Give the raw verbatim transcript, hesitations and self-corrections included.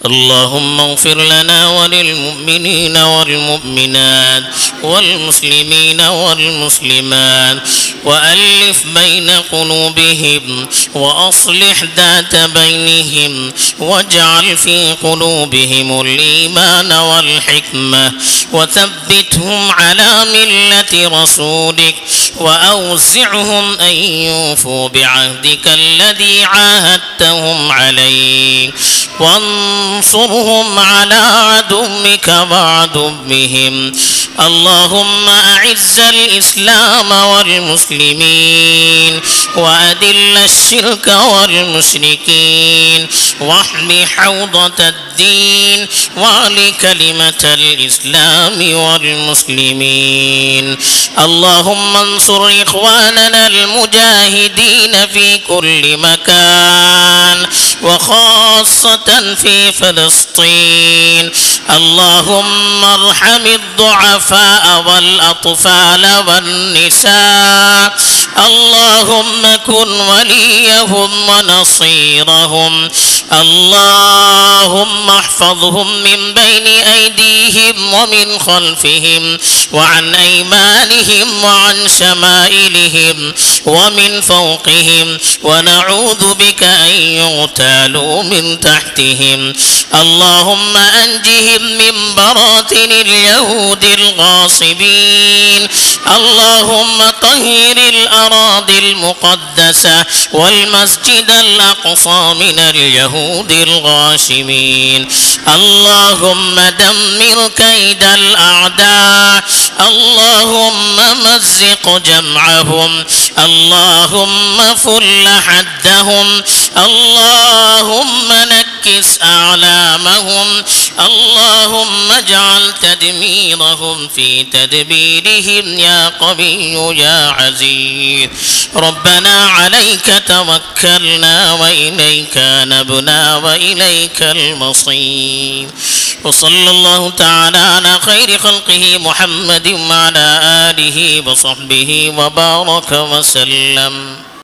اللهم اغفر لنا وللمؤمنين والمؤمنات والمسلمين والمسلمات وألف بين قلوبهم وأصلح ذات بينهم واجعل في قلوبهم الإيمان والحكمة وثبتهم على ملة رسولك وأوزعهم أن يوفوا بعهدك الذي عاهدتهم عليه وانصرهم على عدوك وعدوهم. اللهم أعز الإسلام والمسلمين وأذل الشرك والمشركين واحم حوضة الدين وعلي كلمة الإسلام والمسلمين. اللهم انصر إخواننا المجاهدين في كل مكان وخاصة في فلسطين. اللهم ارحم الضعفاء والأطفال والنساء. اللهم كن وليهم ونصيرهم. اللهم احفظهم من بين أيديهم ومن خلفهم وعن أيمانهم وعن شمائلهم ومن فوقهم ونعوذ بك أن يغتالوا من تحتهم. اللهم أنجهم من براثن اليهود الغاصبين. اللهم طهر الأراضي المقدسة والمسجد الأقصى من اليهود الغاشمين. اللهم دمر كيد الأعداء. اللهم مزق جمعهم. اللهم فل حدهم. اللهم نكس أعلامهم. اللهم اجعل تدميرهم في تدبيرهم يا قوي يا عزيز. ربنا عليك توكلنا وإليك نبنا وإليك المصير. وصلى الله تعالى على خير خلقه محمد وعلى آله وصحبه وبارك وسلم.